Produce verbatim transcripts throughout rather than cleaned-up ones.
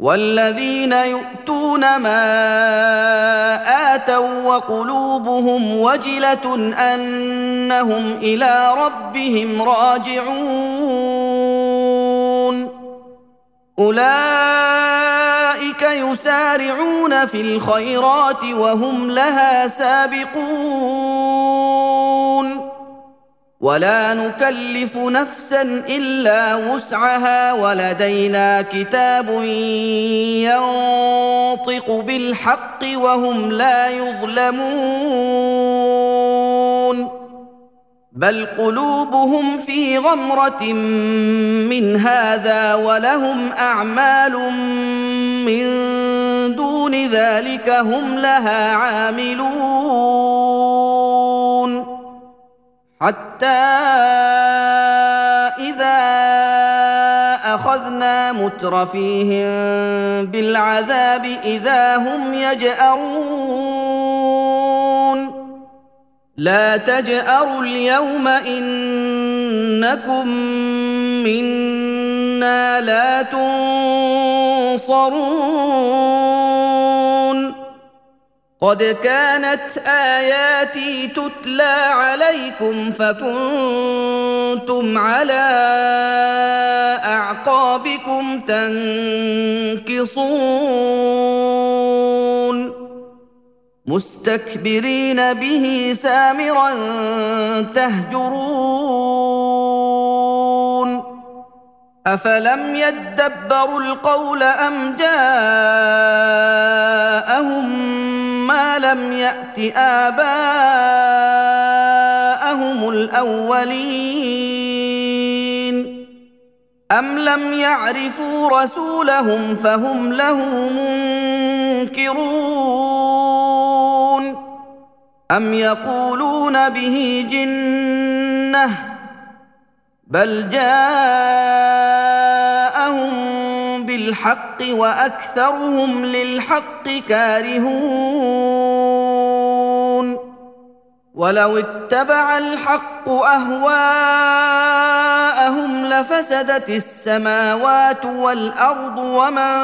والذين يؤتون ما آتوا وقلوبهم وجلة أنهم إلى ربهم راجعون أولئك يسارعون في الخيرات وهم لها سابقون ولا نكلف نفسا إلا وسعها ولدينا كتاب ينطق بالحق وهم لا يظلمون بل قلوبهم في غمرة من هذا ولهم أعمال من دون ذلك هم لها عاملون حتى إذا أخذنا مترفيهم بالعذاب إذا هم يجأرون لا تجأروا اليوم إنكم منا لا تنصرون قد كانت آياتي تتلى عليكم فكنتم على أعقابكم تنكصون مستكبرين به سامرا تهجرون أفلم يدبروا القول أم جاءهم ما لم يأت آباءهم الأولين أم لم يعرفوا رسولهم فهم له منكرون أم يقولون به جنة بل جاءهم بالحق وأكثرهم للحق كارهون ولو اتبع الحق أهواءهم لفسدت السماوات والأرض ومن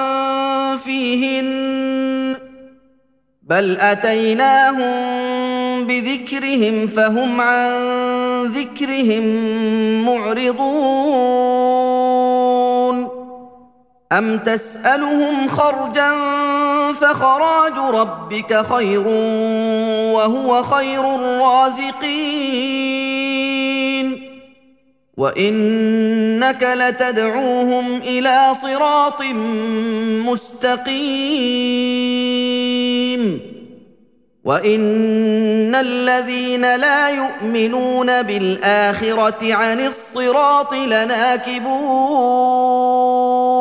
فيهن بل أتيناهم بذكرهم فهم عن ذكرهم معرضون أم تسألهم خرجا فخراج ربك خير وهو خير الرازقين وإنك لتدعوهم إلى صراط مستقيم وإن الذين لا يؤمنون بالآخرة عن الصراط لناكبون